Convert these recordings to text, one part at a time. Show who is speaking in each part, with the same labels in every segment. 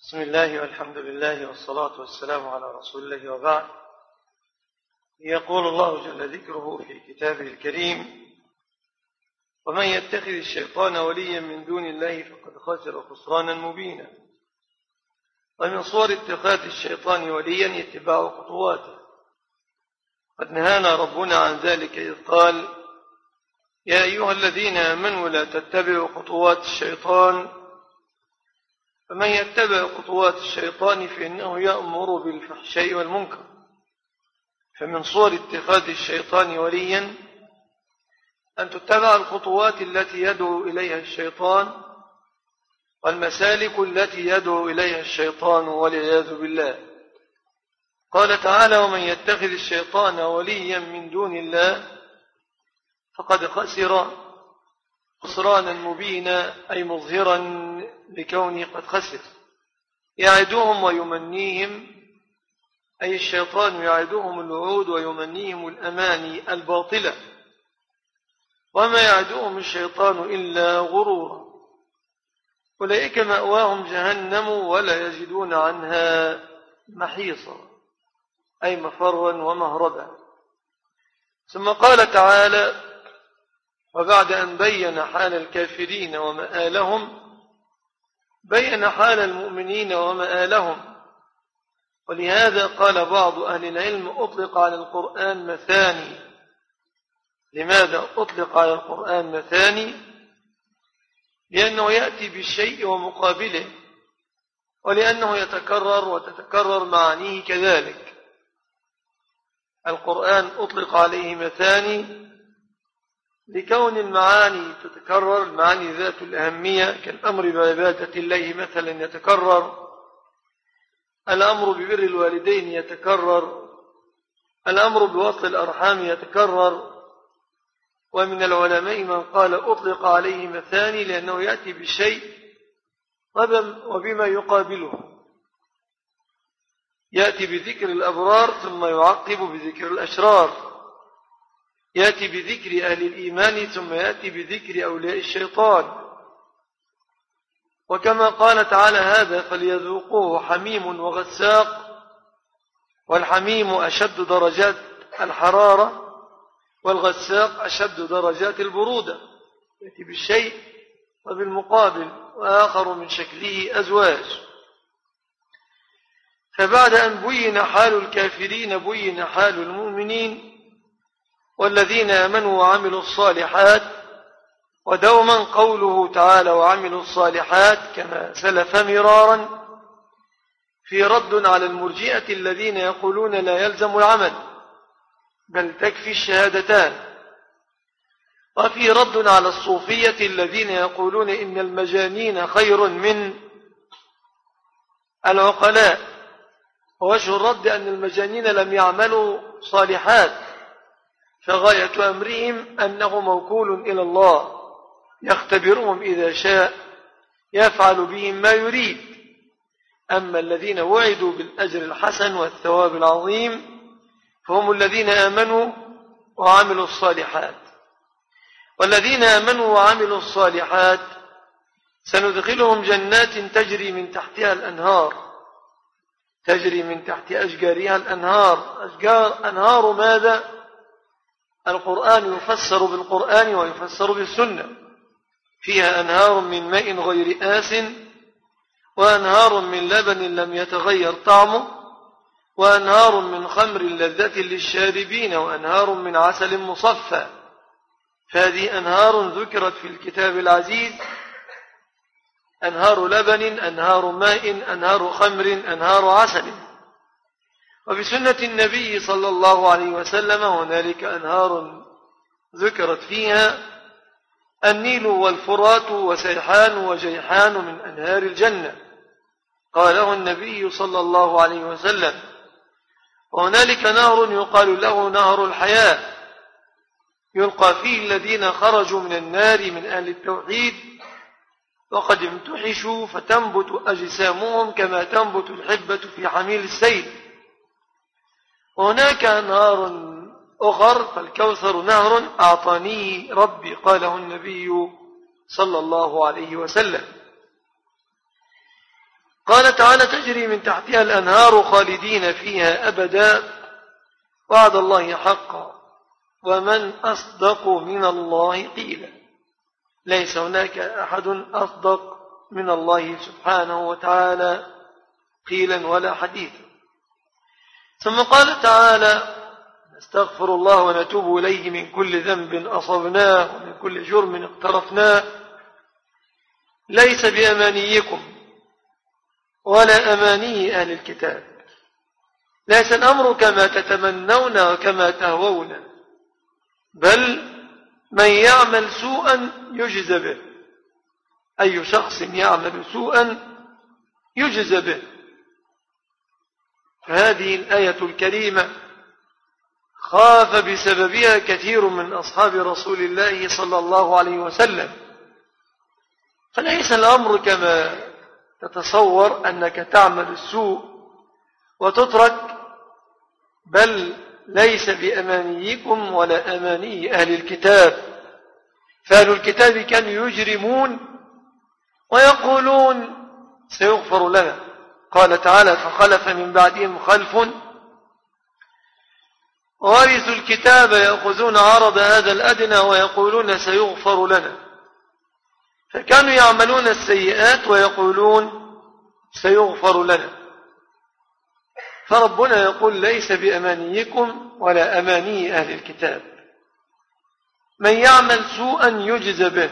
Speaker 1: بسم الله والحمد لله والصلاة والسلام على رسول الله وبعد. يقول الله جل ذكره في كتابه الكريم: ومن يتخذ الشيطان وليا من دون الله فقد خسر خسرانا مبينا. ومن صور اتخاذ الشيطان وليا اتباع خطواته. قد نهانا ربنا عن ذلك إذ قال: يا أيها الذين آمنوا لا تتبعوا خطوات الشيطان فمن يتبع خطوات الشيطان فإنه يأمر بالفحشاء والمنكر. فمن صور اتخاذ الشيطان وليا أن تتبع الخطوات التي يدعو إليها الشيطان والمسالك التي يدعو إليها الشيطان والعياذ بالله. قال تعالى: ومن يتخذ الشيطان وليا من دون الله فقد خسر خسرانا مبينا، أي مظهرا لكونه قد خسر. يعدهم ويمنيهم، أي الشيطان يعدهم الوعود ويمنيهم الأماني الباطلة، وما يعدهم الشيطان إلا غرورا. أولئك مأواهم جهنم ولا يجدون عنها محيصا، أي مفرا ومهربا. ثم قال تعالى: وبعد أن بين حال الكافرين ومآلهم بين حال المؤمنين ومآلهم. ولهذا قال بعض أهل العلم: أطلق على القرآن مثاني. لماذا أطلق على القرآن مثاني؟ لأنه يأتي بالشيء ومقابله، ولأنه يتكرر وتتكرر معانيه كذلك. القرآن أطلق عليه مثاني لكون المعاني تتكرر، المعاني ذات الأهمية كالأمر بعبادة الله مثلا يتكرر، الأمر ببر الوالدين يتكرر، الأمر بوصل الأرحام يتكرر. ومن العلماء من قال أطلق عليه مثاني لأنه يأتي بالشيء وبما يقابله، يأتي بذكر الأبرار ثم يعقب بذكر الأشرار، يأتي بذكر أهل الإيمان ثم يأتي بذكر أولياء الشيطان. وكما قال تعالى: هذا فليذوقوه حميم وغساق، والحميم أشد درجات الحرارة والغساق أشد درجات البرودة. يأتي بالشيء وبالمقابل، وآخر من شكله أزواج. فبعد أن بين حال الكافرين بين حال المؤمنين والذين آمنوا وعملوا الصالحات. ودوما قوله تعالى: وعملوا الصالحات كما سلف مرارا، في رد على المرجئة الذين يقولون لا يلزم العمل بل تكفي الشهادتان، وفي رد على الصوفية الذين يقولون إن المجانين خير من العقلاء. ووجه الرد أن المجانين لم يعملوا صالحات، فغاية أمرهم أنه موكول إلى الله يختبرهم إذا شاء يفعل بهم ما يريد. أما الذين وعدوا بالأجر الحسن والثواب العظيم فهم الذين آمنوا وعملوا الصالحات. والذين آمنوا وعملوا الصالحات سندخلهم جنات تجري من تحتها الأنهار، تجري من تحت أشجارها الأنهار. أنهار ماذا؟ القرآن يفسر بالقرآن ويفسر بالسنة. فيها أنهار من ماء غير آس، وأنهار من لبن لم يتغير طعمه، وأنهار من خمر لذة للشاربين، وأنهار من عسل مصفى. فهذه أنهار ذكرت في الكتاب العزيز: أنهار لبن، أنهار ماء، أنهار خمر، أنهار عسل. وبسنة النبي صلى الله عليه وسلم هنالك أنهار ذكرت فيها: النيل والفرات وسيحان وجيحان من أنهار الجنة، قاله النبي صلى الله عليه وسلم. وهنالك نهر يقال له نهر الحياة، يلقى فيه الذين خرجوا من النار من أهل التوحيد وقد امتحشوا فتنبت أجسامهم كما تنبت الحبة في حميل السيل. وهناك أنهار أخر، فالكوثر نهر أعطانيه ربي، قاله النبي صلى الله عليه وسلم. قال تعالى تجري من تحتها الأنهار خالدين فيها أبدا وعد الله حقا ومن أصدق من الله قيلا. ليس هناك أحد أصدق من الله سبحانه وتعالى قيلا ولا حديثا. ثم قال تعالى نستغفر الله ونتوب إليه من كل ذنب أصبناه ومن كل جرم اقترفناه ليس بأمانيكم ولا أماني أهل الكتاب، ليس الأمر كما تتمنون وكما تهوون، بل من يعمل سوءا يجزى به. أي شخص يعمل سوءا يجزى به. فهذه الآية الكريمة خاف بسببها كثير من أصحاب رسول الله صلى الله عليه وسلم. فليس الأمر كما تتصور أنك تعمل السوء وتترك، بل ليس بأمانيكم ولا أماني أهل الكتاب. فأهل الكتاب كانوا يجرمون ويقولون سيغفر لنا. قال تعالى فخلف من بعدهم خلف ورثوا الكتاب يأخذون عرض هذا الأدنى ويقولون سيغفر لنا. فكانوا يعملون السيئات ويقولون سيغفر لنا. فربنا يقول ليس بأمانيكم ولا أماني أهل الكتاب، من يعمل سوءا يجزى به.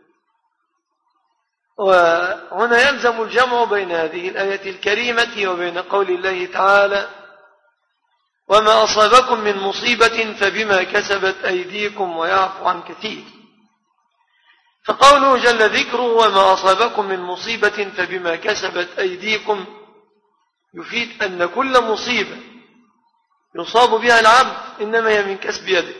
Speaker 1: وهنا يلزم الجمع بين هذه الآية الكريمة وبين قول الله تعالى وما أصابكم من مصيبة فبما كسبت أيديكم ويعفو عن كثير. فقوله جل ذكره وما أصابكم من مصيبة فبما كسبت أيديكم يفيد أن كل مصيبة يصاب بها العبد إنما هي من كسب يده.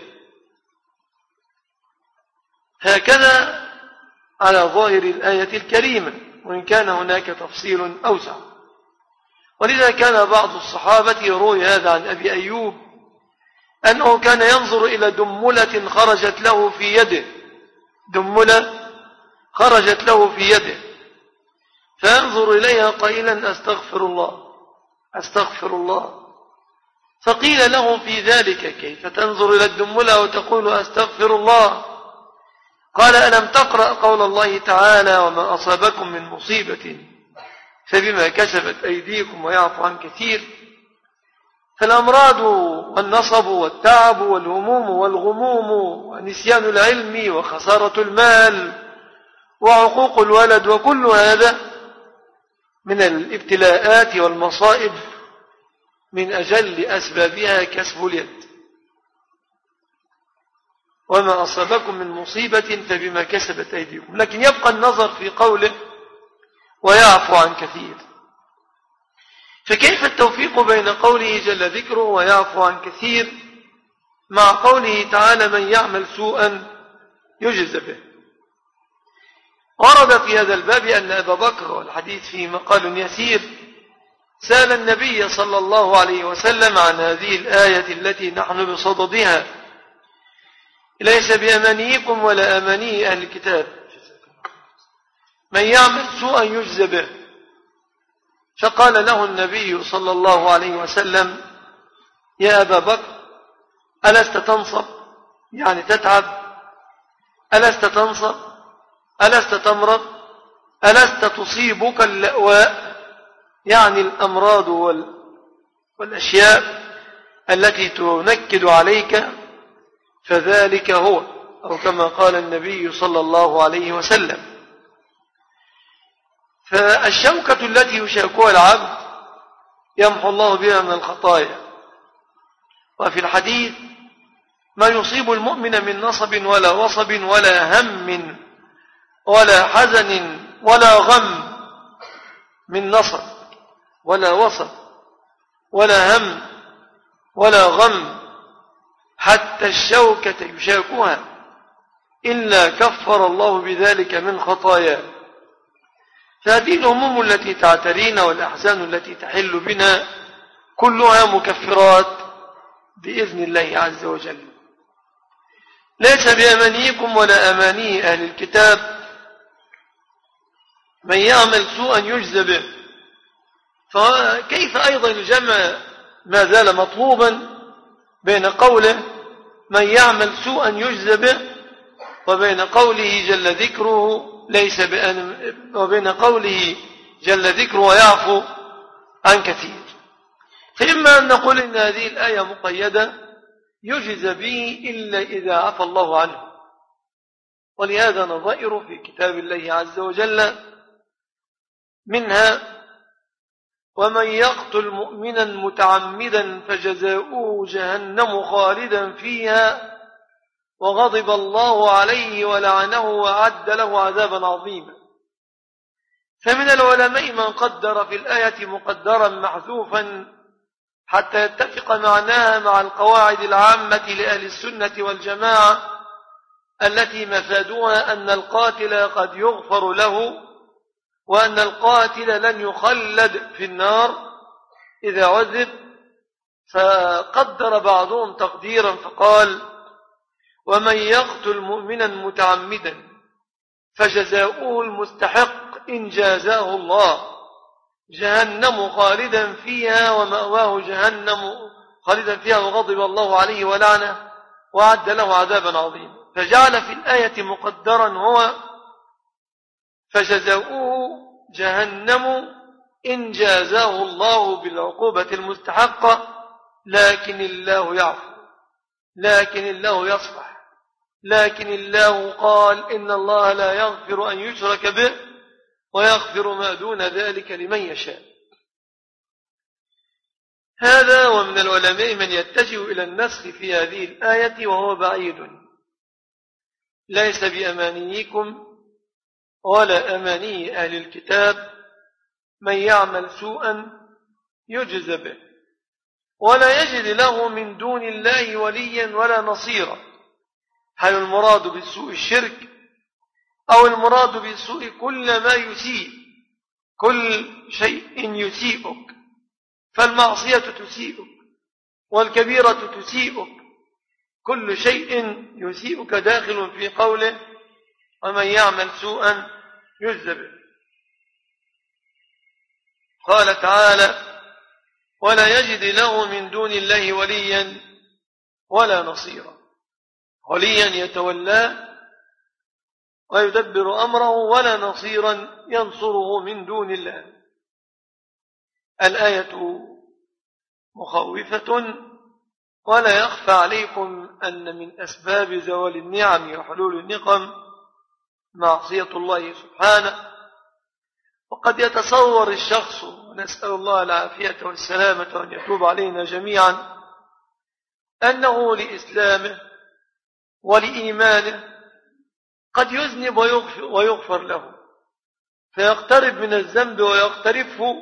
Speaker 1: هكذا على ظاهر الآية الكريمة، وإن كان هناك تفصيل أوسع. ولذا كان بعض الصحابة يروي هذا عن أبي أيوب أنه كان ينظر إلى دملة خرجت له في يده، دملة خرجت له في يده، فينظر إليها قائلا أستغفر الله أستغفر الله. فقيل له في ذلك كيف تنظر إلى الدملة وتقول أستغفر الله؟ قال ألم تقرأ قول الله تعالى وما أصابكم من مصيبة فبما كسبت أيديكم ويعفو عن كثير. فالأمراض والنصب والتعب والهموم والغموم ونسيان العلم وخسارة المال وعقوق الولد وكل هذا من الابتلاءات والمصائب من أجل أسبابها كسب اليد. وما أصابكم من مصيبة فبما كسبت أيديكم. لكن يبقى النظر في قوله ويعفو عن كثير. فكيف التوفيق بين قوله جل ذكره ويعفو عن كثير مع قوله تعالى من يعمل سوءا يجزى به؟ ورد في هذا الباب أن أبا بكر والحديث فيه مقال يسير سأل النبي صلى الله عليه وسلم عن هذه الآية التي نحن بصددها ليس بأمانيكم ولا أماني أهل الكتاب من يعمل سوءا يجزى به. فقال له النبي صلى الله عليه وسلم يا أبا بكر ألست تنصب يعني تتعب؟ ألست تنصب؟ ألست تمرض؟ ألست تصيبك اللأواء يعني الأمراض والأشياء التي تنكد عليك؟ فذلك هو، أو كما قال النبي صلى الله عليه وسلم. فالشوكة التي يشاكها العبد يمحو الله بها من الخطايا. وفي الحديث ما يصيب المؤمن من نصب ولا وصب ولا هم ولا حزن ولا غم من نصب ولا وصب ولا هم ولا غم حتى الشوكة يشاكها إلا كفر الله بذلك من خطاياه. فهذه الهموم التي تعترينا والأحزان التي تحل بنا كلها مكفرات بإذن الله عز وجل. ليس بأمانيكم ولا أماني أهل الكتاب من يعمل سوءا يجزى به. فكيف أيضا الجمع ما زال مطلوبا بين قوله من يعمل سوءا يجزى به وبين قوله جل ذكره وبين قوله جل ذكره ويعفو عن كثير. فإما أن نقول إن هذه الآية مقيدة يجزى به إلا إذا عفى الله عنه، ولهذا نظائر في كتاب الله عز وجل منها ومن يقتل مؤمنا متعمدا فجزاؤه جهنم خالدا فيها وغضب الله عليه ولعنه وأعد له عذابا عظيما. فمن العلماء من قدر في الآية مقدرا محذوفا حتى يتفق معناها مع القواعد العامة لأهل السنة والجماعة التي مفادها أن القاتل قد يغفر له وأن القاتل لن يخلد في النار إذا عذب. فقدر بعضهم تقديرا فقال ومن يقتل مؤمنا متعمدا فجزاؤه المستحق إن جازاه الله جهنم خالدا فيها ومأواه جهنم خالدا فيها وغضب الله عليه ولعنه وأعد له عذابا عظيما. فجعل في الآية مقدرا هو فجزاؤه جهنم إن جازاه الله بالعقوبة المستحقة لكن الله يعفو لكن الله يصفح لكن الله قال إن الله لا يغفر أن يشرك به ويغفر ما دون ذلك لمن يشاء. هذا ومن العلماء من يتجه إلى النسخ في هذه الآية وهو بعيد ليس بأمانيكم ولا أماني أهل الكتاب من يعمل سوءا يجز به ولا يجد له من دون الله وليا ولا نصيرا. هل المراد بالسوء الشرك أو المراد بالسوء كل ما يسيء؟ كل شيء يسيئك، فالمعصية تسيئك والكبيرة تسيئك، كل شيء يسيئك داخل في قوله ومن يعمل سوءا يجز به. قال تعالى ولا يجد له من دون الله وليا ولا نصيرا. وليا يتولاه ويدبر أمره ولا نصيرا ينصره من دون الله. الآية مخوفة ولا يخفى عليكم أن من أسباب زوال النعم وحلول النقم معصية الله سبحانه. وقد يتصور الشخص ونسأل الله العافية والسلامة وأن يتوب علينا جميعا أنه لإسلامه ولإيمانه قد يذنب ويغفر له فيقترب من الذنب ويقترفه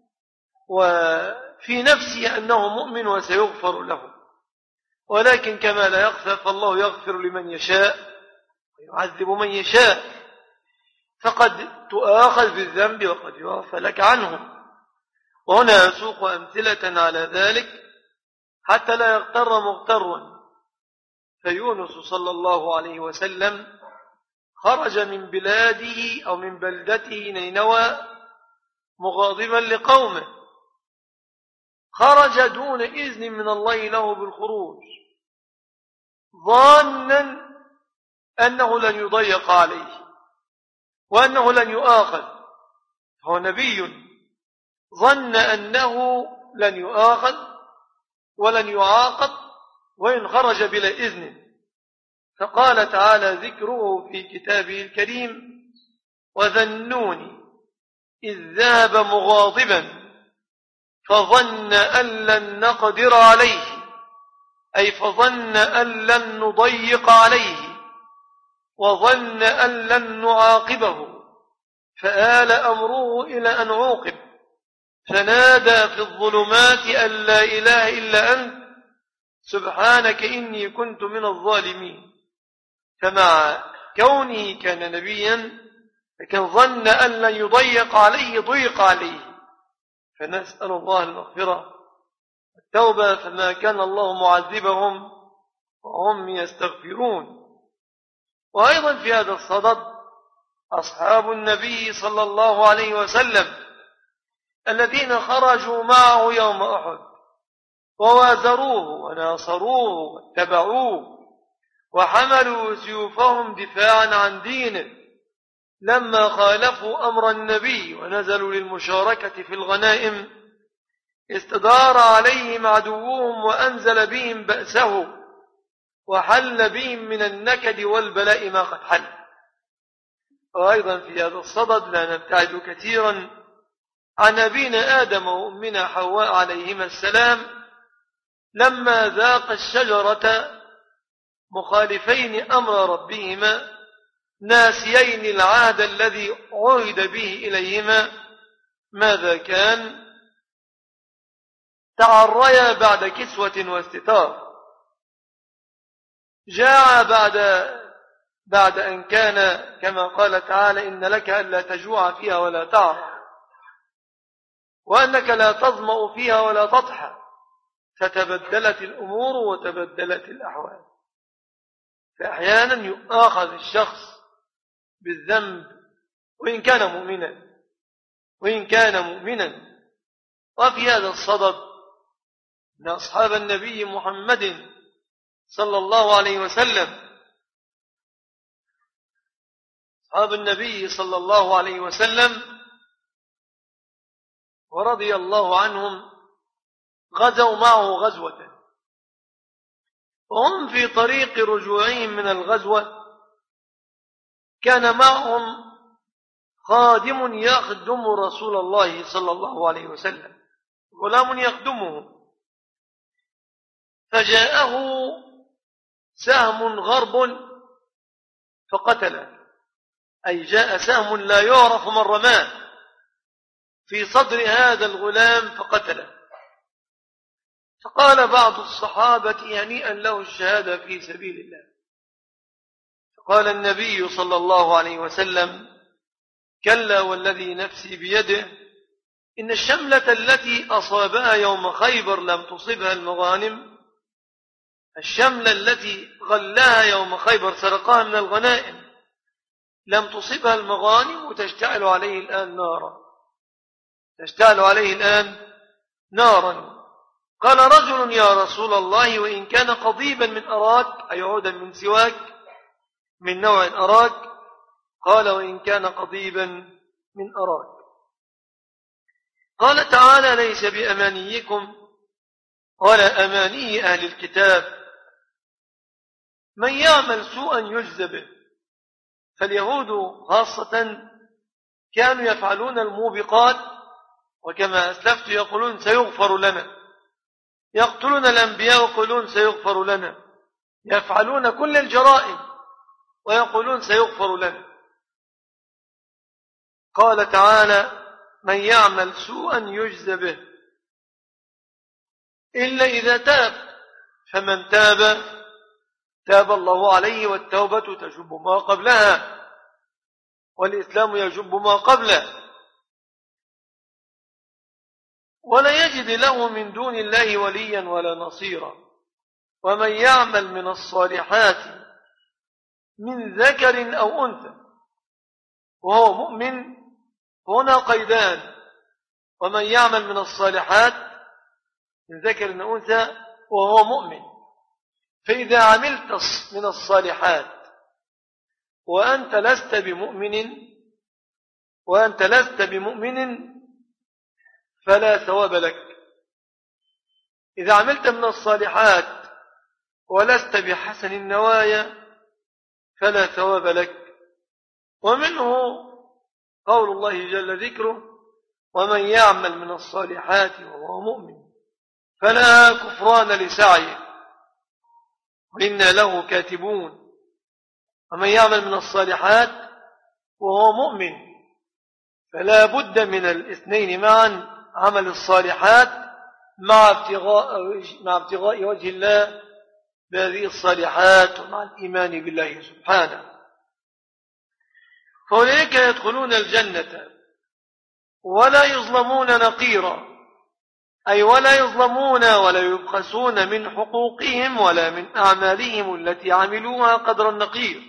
Speaker 1: وفي نفسه أنه مؤمن وسيغفر له، ولكن كما لا يخفى فالله يغفر لمن يشاء ويعذب من يشاء، فقد تؤاخذ بالذنب وقد يعفى لك عنه. وهنا نسوق أمثلة على ذلك حتى لا يغتر مغتر. فيونس صلى الله عليه وسلم خرج من بلاده أو من بلدته نينوى مغاضبا لقومه، خرج دون إذن من الله له بالخروج ظانا أنه لن يضيق عليه وأنه لن يؤاخذ. هو نبي ظن أنه لن يؤاخذ ولن يعاقب وإن خرج بلا إذن. فقال تعالى ذكره في كتابه الكريم وذا النون إذ ذهب مغاضبا فظن أن لن نقدر عليه، أي فظن أن لن نضيق عليه وظن أن لن نعاقبه فآل أمره إلى أن عوقب فنادى في الظلمات أن لا إله إلا أنت سبحانك إني كنت من الظالمين. فمع كونه كان نبيا لكن ظن أن لن يضيق عليه ضيق عليه، فنسأل الله المغفرة والتوبة، فما كان الله معذبهم وهم يستغفرون. وأيضا في هذا الصدد أصحاب النبي صلى الله عليه وسلم الذين خرجوا معه يوم أحد ووازروه وناصروه واتبعوه وحملوا سيوفهم دفاعا عن دينه لما خالفوا أمر النبي ونزلوا للمشاركة في الغنائم استدار عليهم عدوهم وأنزل بهم بأسه وحل بهم من النكد والبلاء ما قد حل. وأيضا في هذا الصدد لا نبتعد كثيرا عن أبينا آدم وأمنا حواء عليهما السلام لما ذاق الشجرة مخالفين أمر ربهما ناسيين العهد الذي عهد به إليهما. ماذا كان؟ تعريا بعد كسوة واستتار، جاع بعد أن كان كما قال تعالى إن لك ألا تجوع فيها ولا تعرى وأنك لا تظمأ فيها ولا تضحى، فتبدلت الأمور وتبدلت الأحوال. فأحيانا يؤاخذ الشخص بالذنب وإن كان مؤمنا وفي هذا الصدد أن أصحاب النبي محمد صلى الله عليه وسلم أصحاب النبي صلى الله عليه وسلم ورضي الله عنهم غزوا معه غزوة، وهم في طريق رجوعهم من الغزوة كان معهم خادم يخدم رسول الله صلى الله عليه وسلم، غلام يخدمه، فجاءه سهم غرب فقتله، أي جاء سهم لا يعرف من رماه في صدر هذا الغلام فقتله. فقال بعض الصحابة هنيئا له الشهادة في سبيل الله. فقال النبي صلى الله عليه وسلم كلا والذي نفسي بيده إن الشملة التي أصابها يوم خيبر لم تصبها المغانم، الشملة التي غلها يوم خيبر سرقها من الغنائم لم تصبها المغانم وتشتعل عليه الآن نارا. قال رجل يا رسول الله وإن كان قضيبا من أراك، أي عودا من سواك من نوع أراك؟ قال وإن كان قضيبا من أراك. قال تعالى ليس بأمانيكم ولا أماني أهل الكتاب من يعمل سوءا يجزى به. فاليهود خاصة كانوا يفعلون الموبقات، وكما أسلفت يقولون سيغفر لنا، يقتلون الأنبياء ويقولون سيغفر لنا، يفعلون كل الجرائم ويقولون سيغفر لنا. قال تعالى من يعمل سوءا يجزى به إلا إذا تاب، فمن تاب الله عليه، والتوبة تجب ما قبلها والإسلام يجب ما قبله، ولا يجد له من دون الله وليا ولا نصيرا. ومن يعمل من الصالحات من ذكر أو أنثى وهو مؤمن، هنا قيدان، ومن يعمل من الصالحات من ذكر أو أنثى وهو مؤمن. فإذا عملت من الصالحات وأنت لست بمؤمن فلا ثواب لك. إذا عملت من الصالحات ولست بحسن النوايا فلا ثواب لك. ومنه قول الله جل ذكره ومن يعمل من الصالحات وهو مؤمن فلا كفران لسعيه وإنا له كاتبون. ومن يعمل من الصالحات وهو مؤمن فلا بد من الاثنين معا، عمل الصالحات مع ابتغاء وجه الله بهذه الصالحات ومع الإيمان بالله سبحانه. فأولئك يدخلون الجنة ولا يظلمون نقيرا، أي ولا يظلمون ولا يبخسون من حقوقهم ولا من أعمالهم التي عملوها قدر النقير.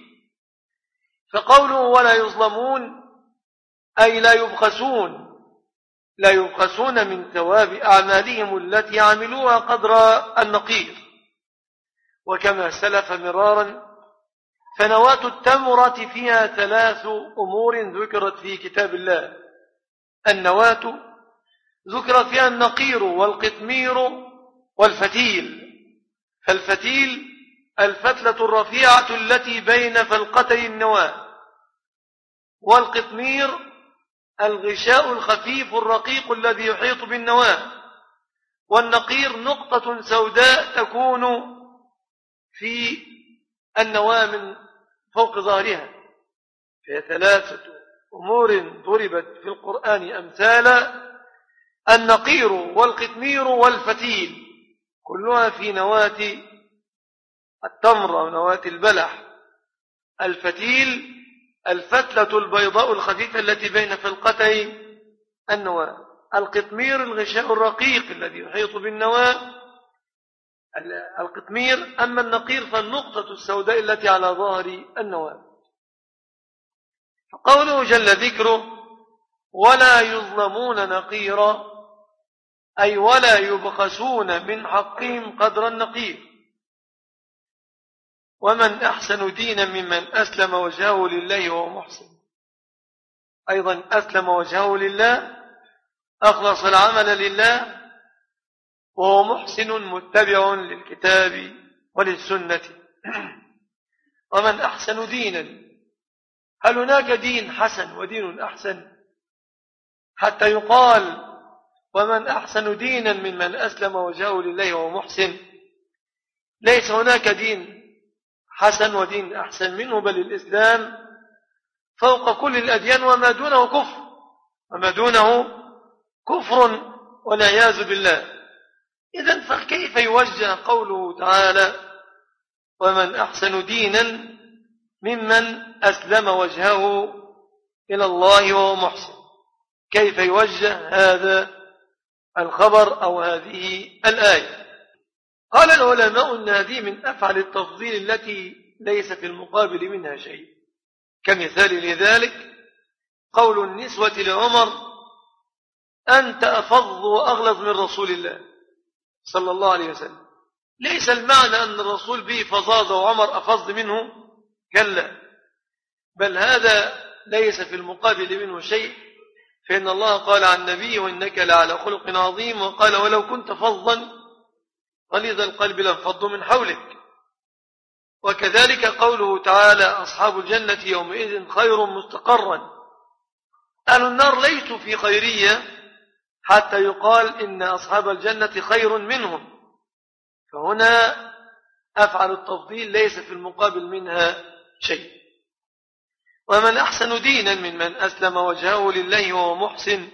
Speaker 1: فقوله ولا يظلمون أي لا يبخسون لا يبخسون من ثواب أعمالهم التي عملوها قدر النقير. وكما سلف مرارا فنواة التمرة فيها 3 أمور ذكرت في كتاب الله. النواة ذكر فيها النقير والقطمير والفتيل. فالفتيل الفتلة الرفيعة التي بين فلقتي النواة، والقطمير الغشاء الخفيف الرقيق الذي يحيط بالنواة، والنقير نقطة سوداء تكون في النواة من فوق ظهرها. فهي 3 أمور ضربت في القرآن أمثالا: النقير والقطمير والفتيل، كلها في نواة التمر ونواة البلح. الفتيل الفتلة البيضاء الخفيفة التي بين فلقتي النواة. القطمير الغشاء الرقيق الذي يحيط بالنواة القطمير. أما النقير فالنقطة السوداء التي على ظهر النواة. فقوله جل ذكره ولا يظلمون نقيرا، أي ولا يبخسون من حقهم قدر النقير. ومن أحسن دينا ممن أسلم وجهه لله وهو محسن. أيضا أسلم وجهه لله، أخلص العمل لله، وهو محسن متبع للكتاب وللسنة. ومن أحسن دينا، هل هناك دين حسن ودين أحسن حتى يقال ومن أحسن دينا ممن أسلم وجهه لله وهو محسن؟ ليس هناك دين حسن ودين أحسن منه، بل الإسلام فوق كل الأديان وما دونه كفر، وما دونه كفر والعياذ بالله. إذن فكيف يوجه قوله تعالى ومن أحسن دينا ممن أسلم وجهه إلى الله وهو محسن؟ كيف يوجه هذا الخبر أو هذه الآية؟ قال العلماء أن هذه من أفعل التفضيل التي ليس في المقابل منها شيء. كمثال لذلك قول النسوة لعمر أنت أفض وأغلظ من رسول الله صلى الله عليه وسلم. ليس المعنى أن الرسول به فظاظة وعمر أفض منه، كلا، بل هذا ليس في المقابل منه شيء. فإن الله قال عن النبي وإنك لعلى خلق عظيم، وقال ولو كنت فظا غليظ القلب لانفضوا من حولك. وكذلك قوله تعالى أصحاب الجنة يومئذ خير مستقرا. أهل النار ليسوا في خيرية حتى يقال إن أصحاب الجنة خير منهم. فهنا أفعل التفضيل ليس في المقابل منها شيء. ومن أحسن دينا ممن أسلم وجهه لله وهو محسن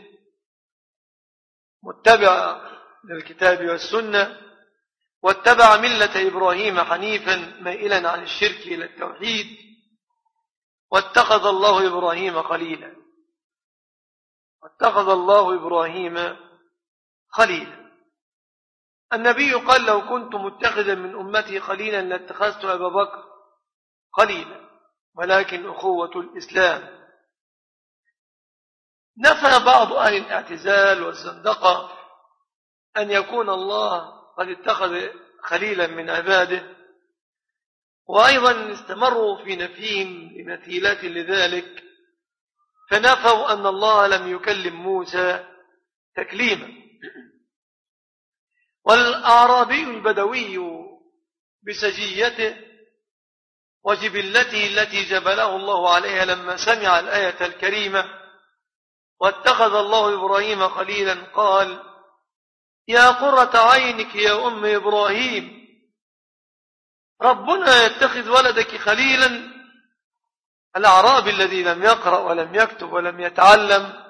Speaker 1: متبع للكتاب والسنة، واتبع ملة إبراهيم حنيفا مائلا عن الشرك إلى التوحيد، واتخذ الله إبراهيم خليلا. واتخذ الله إبراهيم خليلا. النبي قال لو كنت متخذا من أمتي خليلا لاتخذت أبا بكر خليلا، ولكن أخوة الإسلام. نفى بعض أهل الاعتزال والزندقة أن يكون الله قد اتخذ خليلا من عباده، وأيضا استمروا في نفيهم لمثيلات لذلك، فنفوا أن الله لم يكلم موسى تكليما. والأعرابي البدوي بسجيته وجبلته التي جبله الله عليها لما سمع الآية الكريمة واتخذ الله إبراهيم خليلا قال يا قرة عينك يا أم إبراهيم، ربنا يتخذ ولدك خليلا. الأعرابي الذي لم يقرأ ولم يكتب ولم يتعلم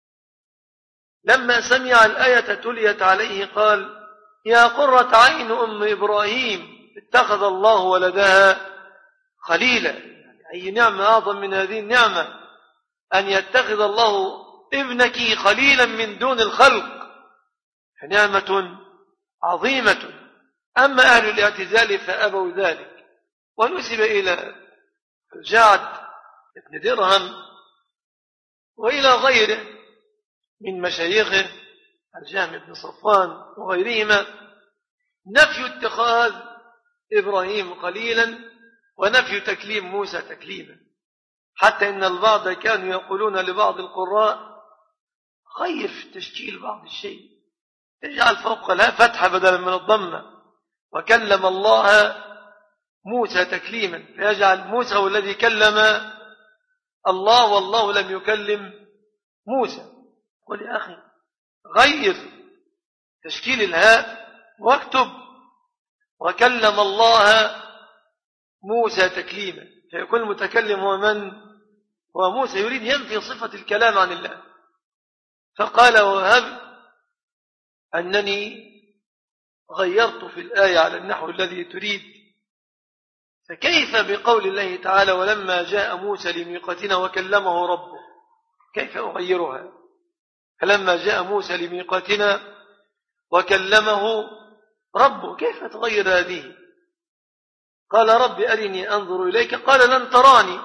Speaker 1: لما سمع الآية تليت عليه قال يا قرة عين أم إبراهيم اتخذ الله ولدها خليلا. أي نعمة أعظم من هذه النعمة أن يتخذ الله ابنك خليلا من دون الخلق، نعمة عظيمة. أما أهل الاعتزال فأبوا ذلك، ونسب إلى الجعد بن درهم وإلى غيره من مشايخه الجهم بن صفوان وغيرهما نفي اتخاذ إبراهيم خليلا ونفي تكليم موسى تكليما، حتى إن البعض كانوا يقولون لبعض القراء غير في تشكيل بعض الشيء، اجعل فوق الهاء فتحة بدلا من الضمة، وكلم الله موسى تكليما، فيجعل موسى هو الذي كلم الله والله لم يكلم موسى. قل يا أخي غير تشكيل الهاء واكتب وكلم الله موسى تكليما، فيكون المتكلم هو من؟ هو موسى، يريد ينفي صفة الكلام عن الله، فقال وهب أنني غيرت في الآية على النحو الذي تريد، فكيف بقول الله تعالى ولما جاء موسى لميقاتنا وكلمه ربه، كيف أغيرها؟ فلما جاء موسى لميقاتنا وكلمه ربه، كيف تغير هذه؟ قال رب أرني أنظر إليك، قال لن تراني،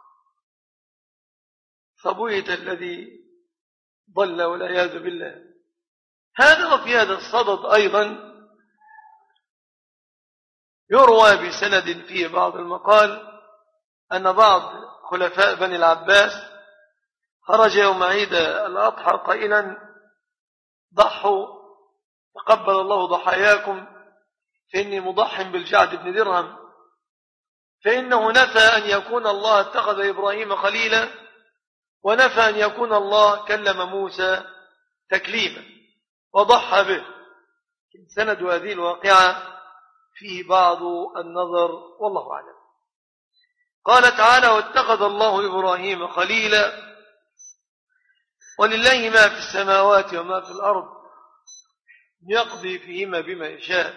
Speaker 1: فبهت الذي ضل والعياذ بالله. هذا وفي هذا الصدد أيضا يروى بسند فيه بعض المقال أن بعض خلفاء بني العباس خرج يوم عيد الأضحى قائلا ضحوا تقبل الله ضحاياكم فإني مضح بالجعد بن درهم، فإنه نفى أن يكون الله اتخذ إبراهيم خليلا، ونفى أن يكون الله كلم موسى تكليما، وضحى به. سند هذه الواقعة فيه بعض النظر والله أعلم. قال تعالى واتخذ الله إبراهيم خليلا ولله ما في السماوات وما في الأرض يقضي فيهما بما يشاء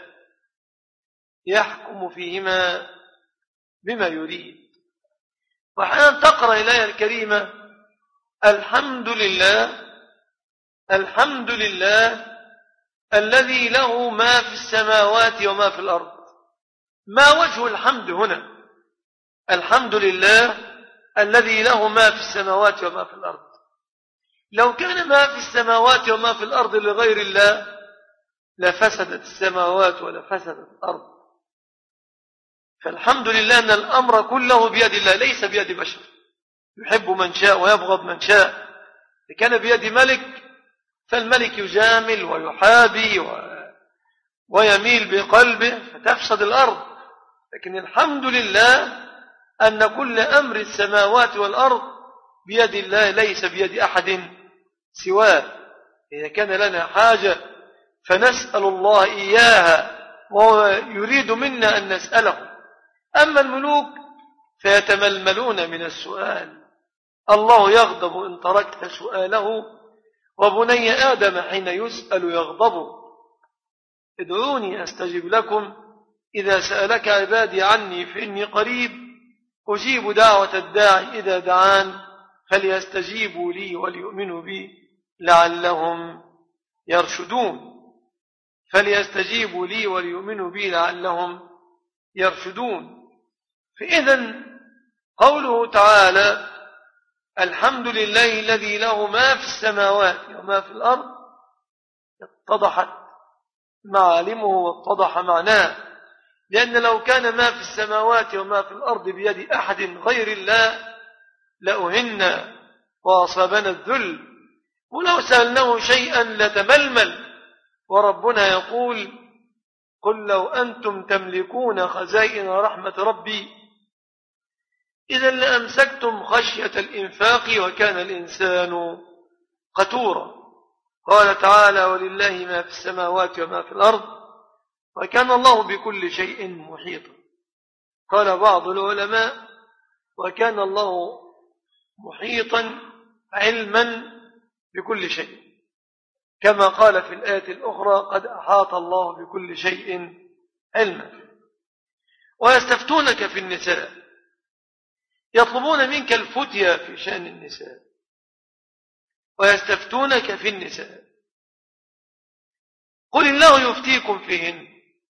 Speaker 1: يحكم فيهما بما يريد. وأحيانا تقرأ الآية الكريمة الحمد لله الذي له ما في السماوات وما في الأرض. ما وجه الحمد هنا؟ الحمد لله الذي له ما في السماوات وما في الأرض. لو كان ما في السماوات وما في الأرض لغير الله لفسدت السماوات ولفسدت الأرض. فالحمد لله أن الأمر كله بيد الله ليس بيد بشر، يحب من شاء ويبغض من شاء. إذا كان بيد ملك فالملك يجامل ويحابي ويميل بقلبه فتفسد الأرض. لكن الحمد لله أن كل أمر السماوات والأرض بيد الله ليس بيد أحد سواه. إذا كان لنا حاجة فنسأل الله إياها وهو يريد منا أن نسأله. أما الملوك فيتململون من السؤال، الله يغضب إن تركت سؤاله، وبني آدم حين يسأل يغضب. ادعوني أستجب لكم إذا سألك عبادي عني فإني قريب أجيب دعوة الداعي إذا دعان فليستجيبوا لي وليؤمنوا بي لعلهم يرشدون. فليستجيبوا لي وليؤمنوا بي لعلهم يرشدون. فإذن قوله تعالى الحمد لله الذي له ما في السماوات وما في الأرض اتضحت معالمه واتضح معناه. لأن لو كان ما في السماوات وما في الأرض بيد أحد غير الله لأهنا وأصابنا الذل، ولو سألناه شيئا لتململ. وربنا يقول قل لو أنتم تملكون خزائن رحمة ربي إذا لأمسكتم خشية الإنفاق وكان الإنسان قتورا. قال تعالى ولله ما في السماوات وما في الأرض وكان الله بكل شيء محيطا. قال بعض العلماء وكان الله محيطا علما بكل شيء، كما قال في الآية الأخرى قد أحاط الله بكل شيء علما. ويستفتونك في النساء، يطلبون منك الفتية في شأن النساء. ويستفتونك في النساء قل الله يفتيكم فيهن.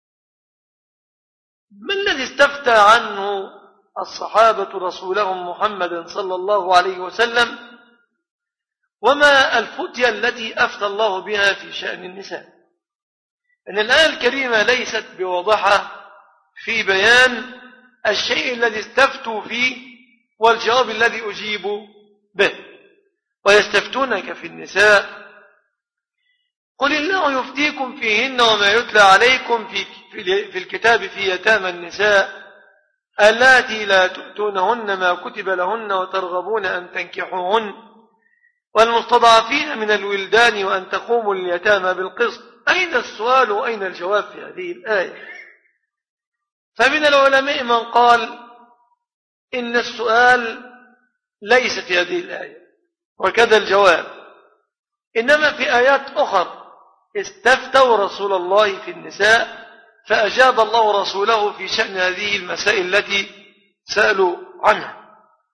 Speaker 1: ما الذي استفتى عنه الصحابة رسولهم محمدا صلى الله عليه وسلم وما الفتية التي أفتى الله بها في شأن النساء. أن الآية الكريمة ليست بواضحة في بيان الشيء الذي استفتوا فيه والجواب الذي أجيب به. ويستفتونك في النساء قل الله يفتيكم فيهن وما يتلى عليكم في الكتاب في يتامى النساء اللاتي لا تؤتونهن ما كتب لهن وترغبون أن تنكحوهن والمستضعفين من الولدان وأن تقوموا اليتامى بالقسط. أين السؤال وأين الجواب في هذه الآية؟ فمن العلماء من قال إن السؤال ليس في هذه الآية وكذا الجواب، إنما في آيات أخرى استفتوا رسول الله في النساء فأجاب الله رسوله في شأن هذه المسائل التي سألوا عنها.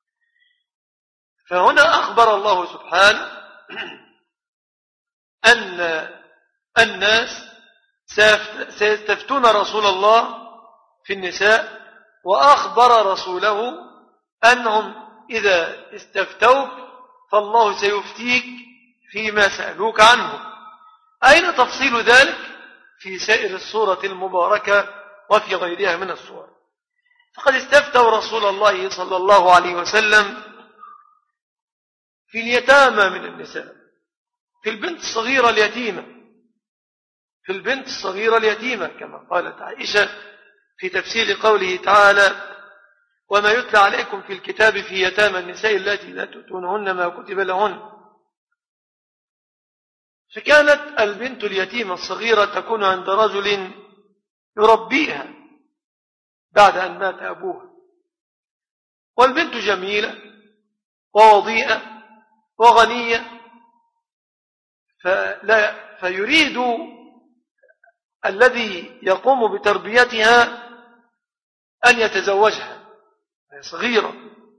Speaker 1: فهنا أخبر الله سبحانه أن الناس سيستفتون رسول الله في النساء، وأخبر رسوله أنهم إذا استفتوك فالله سيفتيك فيما سألوك عنه. أين تفصيل ذلك؟ في سائر السورة المباركة وفي غيرها من السور. فقد استفتوا رسول الله صلى الله عليه وسلم في اليتامى من النساء، في البنت الصغيرة اليتيمة، في البنت الصغيرة اليتيمة كما قالت عائشة في تفسير قوله تعالى وما يتلى عليكم في الكتاب في يتامى النساء التي لا تؤتونهن ما كتب لهن. فكانت البنت اليتيمة الصغيرة تكون عند رجل يربيها بعد أن مات أبوها، والبنت جميلة ووضيئة وغنية، فيريد الذي يقوم بتربيتها أن يتزوجها، هي صغيرة،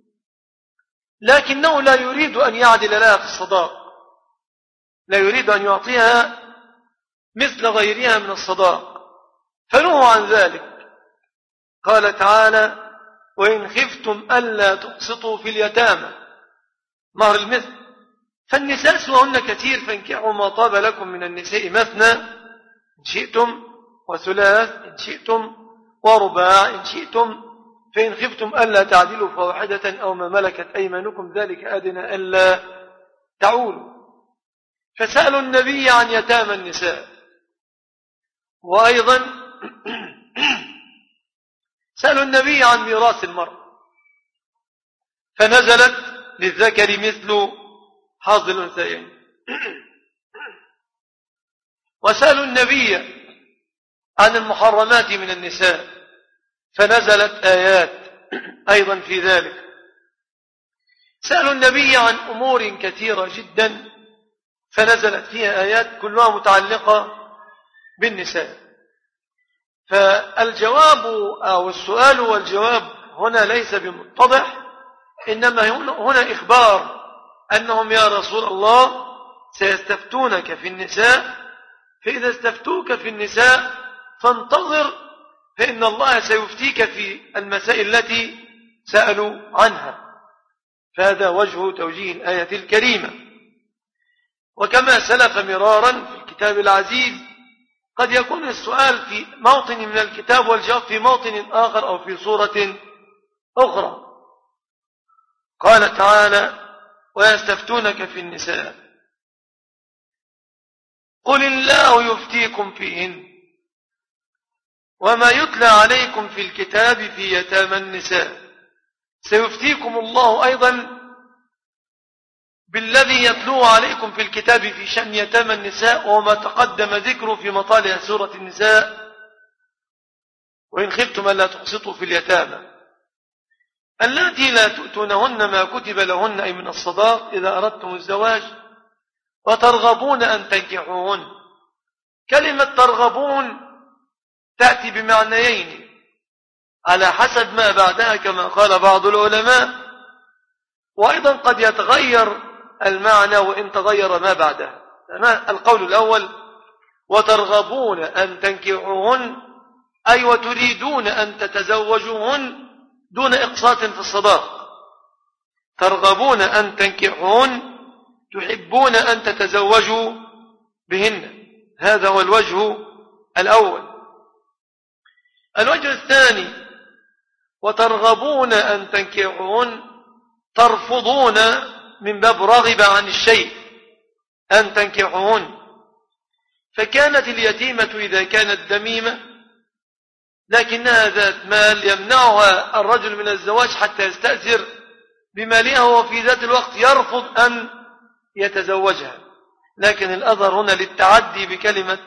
Speaker 1: لكنه لا يريد أن يعدل لها في الصداق، لا يريد أن يعطيها مثل غيرها من الصداق، فنهوا عن ذلك. قال تعالى وإن خفتم ألا تقسطوا في اليتامى مهر المثل فالنساء سواهن كثير فانكحوا ما طاب لكم من النساء مثنى إن شئتم وثلاث إن شئتم ورباع إن شئتم فإن خفتم ألا تعدلوا فواحدة أو ما ملكت أيمانكم ذلك أدنى ألا تعولوا. فسألوا النبي عن يتامى النساء، وأيضا سألوا النبي عن ميراث المرأة، فنزلت للذكر مثل حظ الأنثيين. وسألوا النبي عن المحرمات من النساء، فنزلت آيات أيضا في ذلك. سألوا النبي عن أمور كثيرة جدا فنزلت فيها آيات كلها متعلقة بالنساء. فالجواب أو السؤال والجواب هنا ليس بمتضح، إنما هنا إخبار أنهم يا رسول الله سيستفتونك في النساء، فإذا استفتوك في النساء فانتظر فإن الله سيفتيك في المسائل التي سألوا عنها. فهذا وجه توجيه الآية الكريمة. وكما سلف مرارا في الكتاب العزيز قد يكون السؤال في موطن من الكتاب والجواب في موطن آخر أو في صورة أخرى. قال تعالى ويستفتونك في النساء قل الله يفتيكم فيهن وما يتلى عليكم في الكتاب في يتامى النساء. سيفتيكم الله أيضا بالذي يتلوه عليكم في الكتاب في شأن يتامى النساء وما تقدم ذكره في مطالع سورة النساء وإن خفتم ألا تقسطوا في اليتامى اللاتي لا تؤتونهن ما كتب لهن أي من الصداق إذا أردتم الزواج وترغبون أن تنكحوهن. كلمة ترغبون تأتي بمعنيين على حسب ما بعدها كما قال بعض العلماء، وأيضا قد يتغير المعنى وإن تغير ما بعدها. القول الأول وترغبون أن تنكحوهن أي وتريدون أن تتزوجوهن دون إقساط في الصداق. ترغبون أن تنكحوهن تحبون أن تتزوجوا بهن. هذا هو الوجه الأول. الوجه الثاني: وترغبون أن تنكحون، ترفضون من باب رغب عن الشيء أن تنكحون. فكانت اليتيمة إذا كانت دميمة لكنها ذات مال يمنعها الرجل من الزواج حتى يستأثر بمالها، وفي ذات الوقت يرفض أن يتزوجها. لكن الأثر هنا للتعدي بكلمة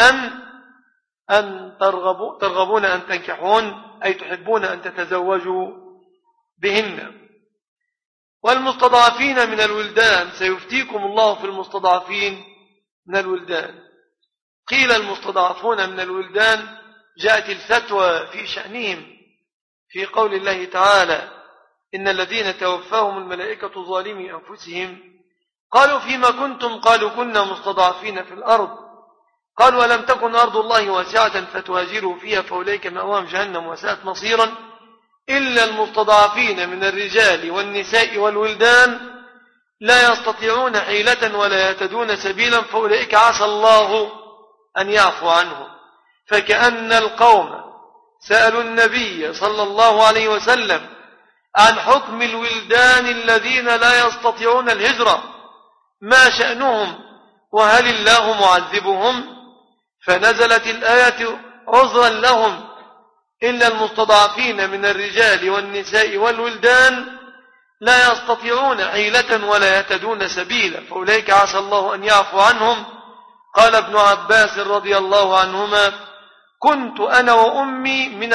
Speaker 1: أن ترغبون أن تنكحون، أي تحبون أن تتزوجوا بهن. والمستضعفين من الولدان، سيفتيكم الله في المستضعفين من الولدان. قيل المستضعفون من الولدان جاءت الفتوى في شأنهم في قول الله تعالى: إن الذين توفاهم الملائكة ظالمي أنفسهم قالوا فيما كنتم؟ قالوا كنا مستضعفين في الأرض. قالوا ولم تكن أرض الله واسعة فتهاجروا فيها فأولئك مأواهم جهنم وساءت مصيرا إلا المستضعفين من الرجال والنساء والولدان لا يستطيعون حيلة ولا يهتدون سبيلا فأولئك عسى الله أن يعفو عنهم. فكأن القوم سألوا النبي صلى الله عليه وسلم عن حكم الولدان الذين لا يستطيعون الهجرة، ما شأنهم وهل الله معذبهم؟ فنزلت الآية عذرا لهم: إلا المستضعفين من الرجال والنساء والولدان لا يستطيعون حيلة ولا يهتدون سبيلا فأولئك عسى الله أن يعفو عنهم. قال ابن عباس رضي الله عنهما: كنت أنا وأمي من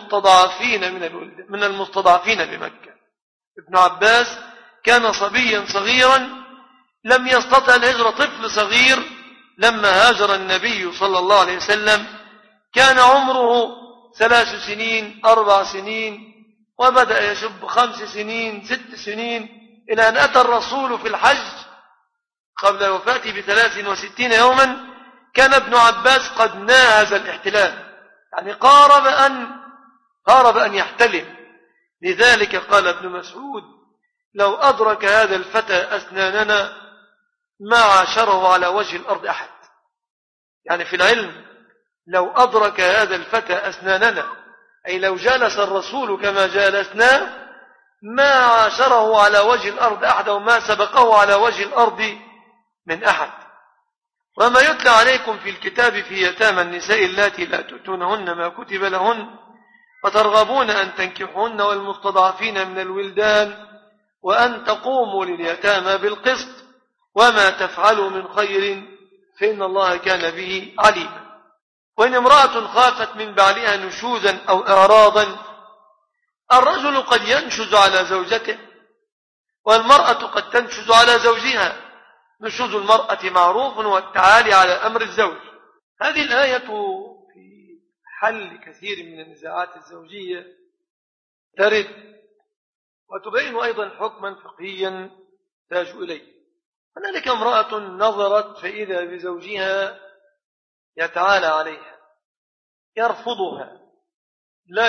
Speaker 1: المستضعفين بمكة. ابن عباس كان صبيا صغيرا لم يستطع الهجرة، طفل صغير. لما هاجر النبي صلى الله عليه وسلم كان عمره 3 سنين 4 سنين، وبدأ يشب 5 سنين 6 سنين، إلى أن أتى الرسول في الحج قبل وفاته ب63 يوما. كان ابن عباس قد ناهز الاحتلال، يعني قارب أن يحتلم. لذلك قال ابن مسعود: لو أدرك هذا الفتى أسناننا ما عاشره على وجه الأرض أحد. يعني في العلم لو أدرك هذا الفتى أسناننا، أي لو جالس الرسول كما جالسنا ما عاشره على وجه الأرض أحد، وما سبقه على وجه الأرض من أحد. وما يتلى عليكم في الكتاب في يتامى النساء اللاتي لا تؤتونهن ما كتب لهن وترغبون أن تنكحوهن والمستضعفين من الولدان وأن تقوموا لليتامى بالقسط وما تفعلوا من خير فإن الله كان به عليما. وإن امرأة خافت من بعلها نشوزا أو إعراضا، الرجل قد ينشز على زوجته والمرأة قد تنشز على زوجها. نشوز المرأة معروف والتعالي على أمر الزوج. هذه الآية في حل كثير من النزاعات الزوجية ترد وتبين أيضا حكما فقهيا تاج إليه. هنالك امرأة نظرت فإذا بزوجها يتعالى عليها، يرفضها، لا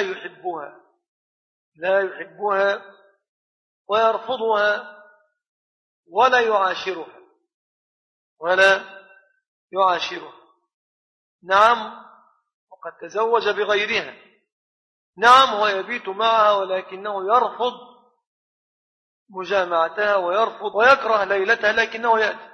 Speaker 1: يحبها ويرفضها ولا يعاشرها. نعم، وقد تزوج بغيرها. نعم، هو يبيت معها ولكنه يرفض مجامعتها ويرفض ويكره ليلتها، لكنه يأتي.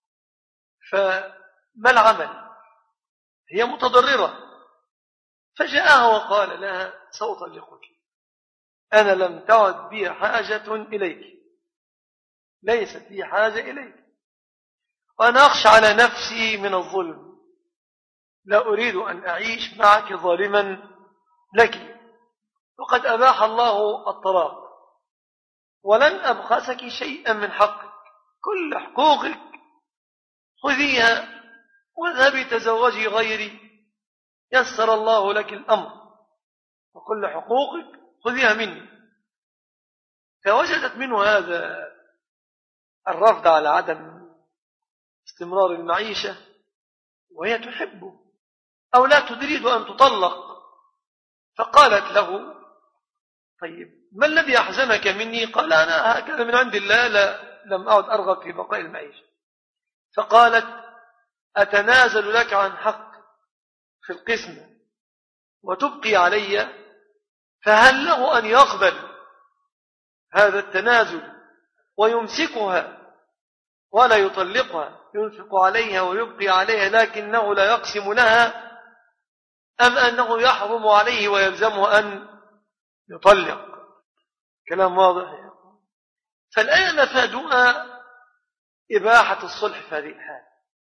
Speaker 1: فما العمل؟ هي متضررة. فجاءها وقال لها: سأطلقك، أنا لم تعد بي حاجة إليك، ليست بي حاجة إليك، وأنا أخشى على نفسي من الظلم، لا أريد أن أعيش معك ظالما لك، وقد أباح الله الطلاق ولن أبخسك شيئا من حقك، كل حقوقك خذيها واذهبي تزوجي غيري، يسر الله لك الأمر، وكل حقوقك خذيها مني. فوجدت منه هذا الرفض على عدم استمرار المعيشة، وهي تحبه أو لا تريد أن تطلق. فقالت له: طيب ما الذي أحزنك مني؟ قال: أنا هكذا من عند الله، لا لم أعد أرغب في بقاء المعيشة. فقالت أتنازل لك عن حق في القسمة وتبقي علي، فهل له أن يقبل هذا التنازل ويمسكها ولا يطلقها، ينفق عليها ويبقي عليها لكنه لا يقسم لها، أم أنه يحرم عليه ويلزمه أن يطلق؟ كلام واضح. فالآن مفادها إباحة الصلح في هذه الحال،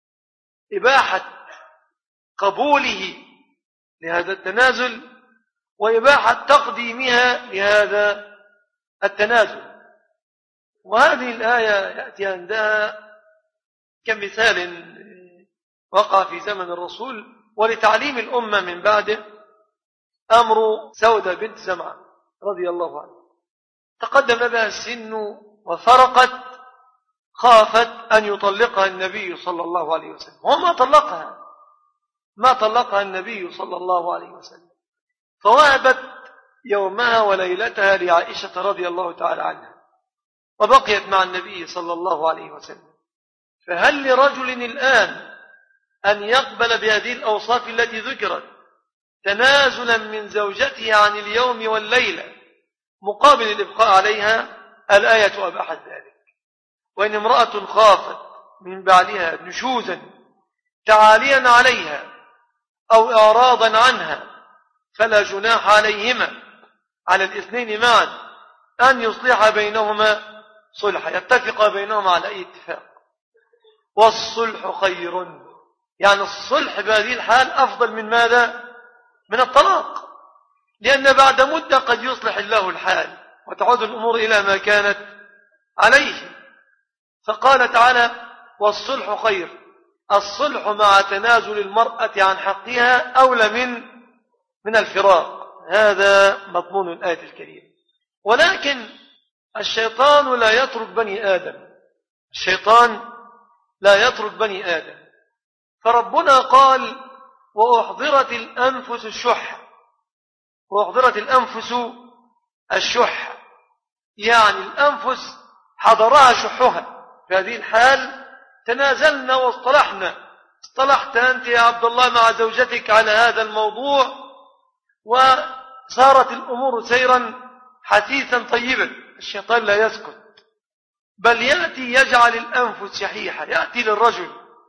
Speaker 1: إباحة قبوله لهذا التنازل وإباحة تقديمها لهذا التنازل. وهذه الآية يأتي عندها كمثال وقع في زمن الرسول ولتعليم الأمة من بعده، أمر سودة بنت زمعة رضي الله عنها. تقدم بها السن وفرقت، خافت أن يطلقها النبي صلى الله عليه وسلم، وما طلقها، ما طلقها النبي صلى الله عليه وسلم، فوهبت يومها وليلتها لعائشة رضي الله تعالى عنها، وبقيت مع النبي صلى الله عليه وسلم. فهل لرجل الآن أن يقبل بهذه الأوصاف التي ذكرت تنازلا من زوجته عن اليوم والليلة مقابل الإبقاء عليها؟ الآية أباحت ذلك. وإن امرأة خافت من بعلها نشوزا تعاليا عليها أو إعراضا عنها فلا جناح عليهما على الاثنين معا أن يصلح بينهما صلحا، يتفق بينهما على أي اتفاق. والصلح خير، يعني الصلح بهذه الحال أفضل من ماذا؟ من الطلاق، لأن بعد مدة قد يصلح الله الحال وتعود الأمور إلى ما كانت عليه. فقال تعالى والصلح خير، الصلح مع تنازل المرأة عن حقها أولى من الفراق، هذا مضمون الآية الكريمة. ولكن الشيطان لا يترك بني آدم، الشيطان لا يترك بني آدم، فربنا قال وأحضرت الأنفس الشح، وأحضرت الأنفس الشح، يعني الأنفس حضرها شحها في هذه الحال. تنازلنا واصطلحنا، اصطلحت أنت يا عبد الله مع زوجتك على هذا الموضوع، وصارت الأمور سيرا حثيثا طيبا. الشيطان لا يسكت، بل يأتي يجعل الأنفس شحيحة، يأتي للرجل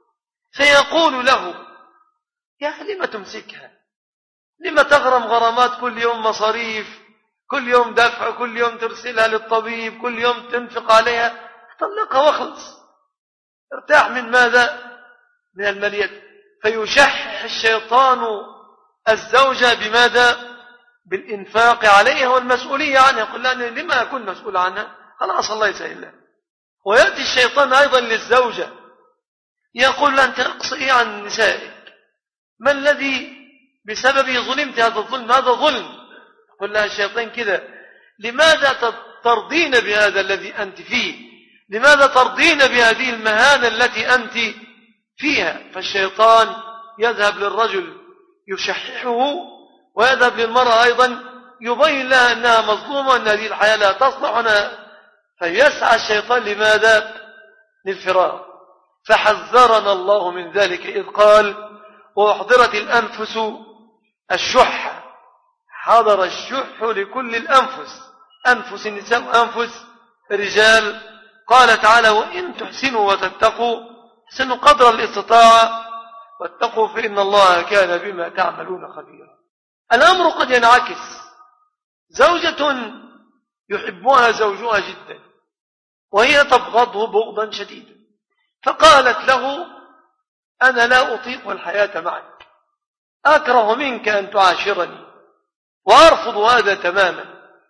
Speaker 1: فيقول له يا أخي لما تمسكها، لما تغرم غرامات كل يوم مصاريف، كل يوم دفع، كل يوم ترسلها للطبيب، كل يوم تنفق عليها، طلقها واخلص، ارتاح من ماذا؟ من الملية. فيشحح الشيطان الزوجة بماذا؟ بالإنفاق عليها والمسؤولية عنها، يقول لها لما أكون مسؤول عنها، خلاص الله يسهل لها. ويأتي الشيطان أيضا للزوجة يقول لها أنت أقصئي عن نسائك، ما الذي بسببه ظلمت هذا الظلم؟ هذا ظلم. يقول لها الشيطان كذا، لماذا ترضين بهذا الذي أنت فيه؟ لماذا ترضين بهذه المهانة التي أنت فيها؟ فالشيطان يذهب للرجل يشححه، ويذهب للمرأة أيضا يبين لها أنها مظلومة، أن هذه الحياة لا تصلح، فيسعى الشيطان لماذا؟ للفراق. فحذرنا الله من ذلك إذ قال وأحضرت الأنفس الشح، حضر الشح لكل الأنفس، أنفس النساء وأنفس الرجال. قال تعالى وإن تحسنوا وتتقوا، احسنوا قدر الاستطاعة، واتقوا فإن الله كان بما تعملون خبيرا. الأمر قد ينعكس، زوجة يحبها زوجها جدا وهي تبغضه بغضا شديدا، فقالت له أنا لا أطيق الحياة معك، أكره منك أن تعاشرني وأرفض هذا تماما،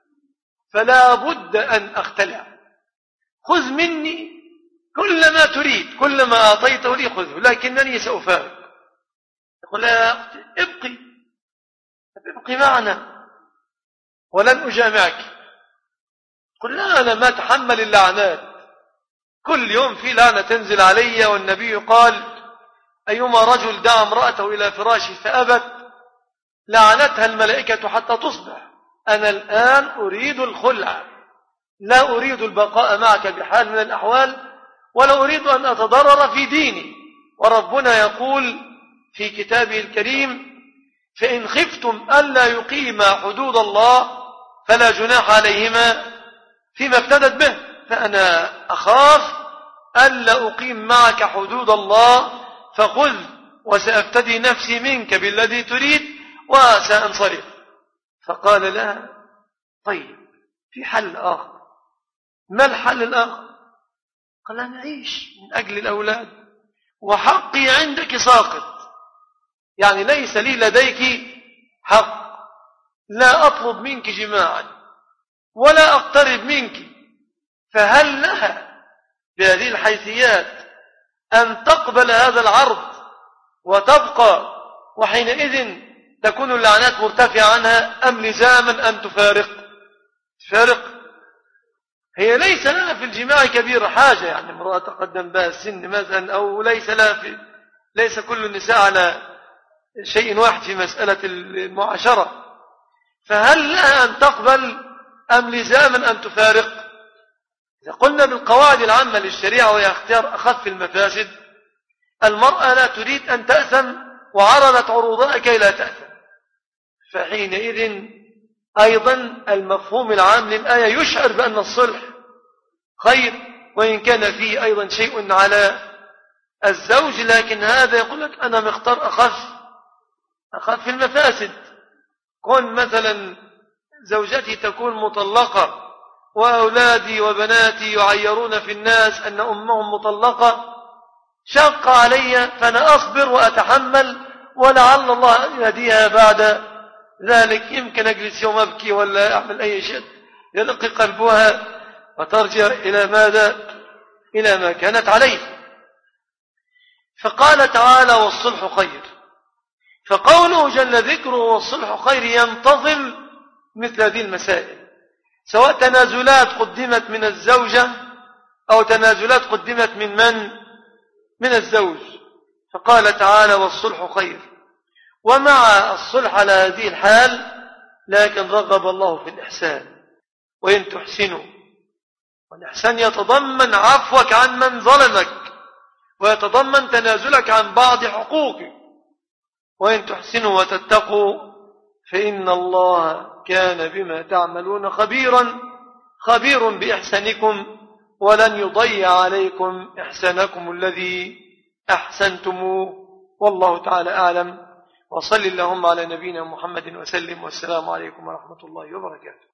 Speaker 1: فلا بد أن أختلع، خذ مني كل ما تريد، كل ما أعطيته لي خذه، لكنني سأفارق. يقول لها ابقي معنا ولن أجامعك. قل لا أنا ما أتحمل اللعنات، كل يوم في لعنة تنزل علي، والنبي قال أيما رجل دعا امرأته إلى فراشه فأبت لعنتها الملائكة حتى تصبح، أنا الآن أريد الخلع، لا أريد البقاء معك بحال من الأحوال، ولا أريد أن أتضرر في ديني. وربنا يقول في كتابه الكريم: فإن خفتم ألا يقيما حدود الله فلا جناح عليهما فيما افتدت به. فأنا أخاف ألا أقيم معك حدود الله، فخذ وسأفتدي نفسي منك بالذي تريد وسأنصرف. فقال لها: طيب، في حل آخر. ما الحل الآخر؟ قال: أنا أعيش من أجل الأولاد، وحقي عندك ساقط، يعني ليس لي لديك حق، لا أطلب منك جماعا ولا أقترب منك، فهل لها بهذه الحيثيات أن تقبل هذا العرض وتبقى، وحينئذ تكون اللعنات مرتفعة عنها، أم لزاما أن تفارق؟ هي ليس لها في الجماع كبير حاجة، يعني امرأة تقدم بها السن مثلا، أو ليس كل النساء على شيء واحد في مسألة المعاشرة، فهل لها أن تقبل أم لزاما أن تفارق؟ إذا قلنا بالقواعد العامة للشريعة وهي اختيار أخف المفاسد، المرأة لا تريد أن تأثم وعرضت عروضها كي لا تأثم، فحينئذ أيضا المفهوم العام للآية يشعر بأن الصلح خير، وإن كان فيه أيضا شيء على الزوج، لكن هذا يقول لك أنا مختار أخف المفاسد. كون مثلا زوجتي تكون مطلقة وأولادي وبناتي يعيرون في الناس أن أمهم مطلقة، شق علي، فأنا أصبر وأتحمل، ولعل الله أن يهديها بعد ذلك. يمكن أجلس يوم أبكي ولا أعمل أي شيء يلقي قلبها وترجع إلى ماذا؟ إلى ما كانت عليه. فقال تعالى: والصلح خير. فقوله جل ذكره والصلح خير ينتظم مثل هذه المسائل، سواء تنازلات قدمت من الزوجة أو تنازلات قدمت من الزوج. فقال تعالى: والصلح خير. ومع الصلح على هذه الحال لكن رغب الله في الإحسان، وإن تحسنوا، والإحسان يتضمن عفوك عن من ظلمك، ويتضمن تنازلك عن بعض حقوقك، وإن تحسنوا وتتقوا فإن الله كان بما تعملون خبير بإحسانكم، ولن يضيع عليكم إحسانكم الذي أحسنتموه. والله تعالى أعلم، وصل اللهم على نبينا محمد وسلم، والسلام عليكم ورحمة الله وبركاته.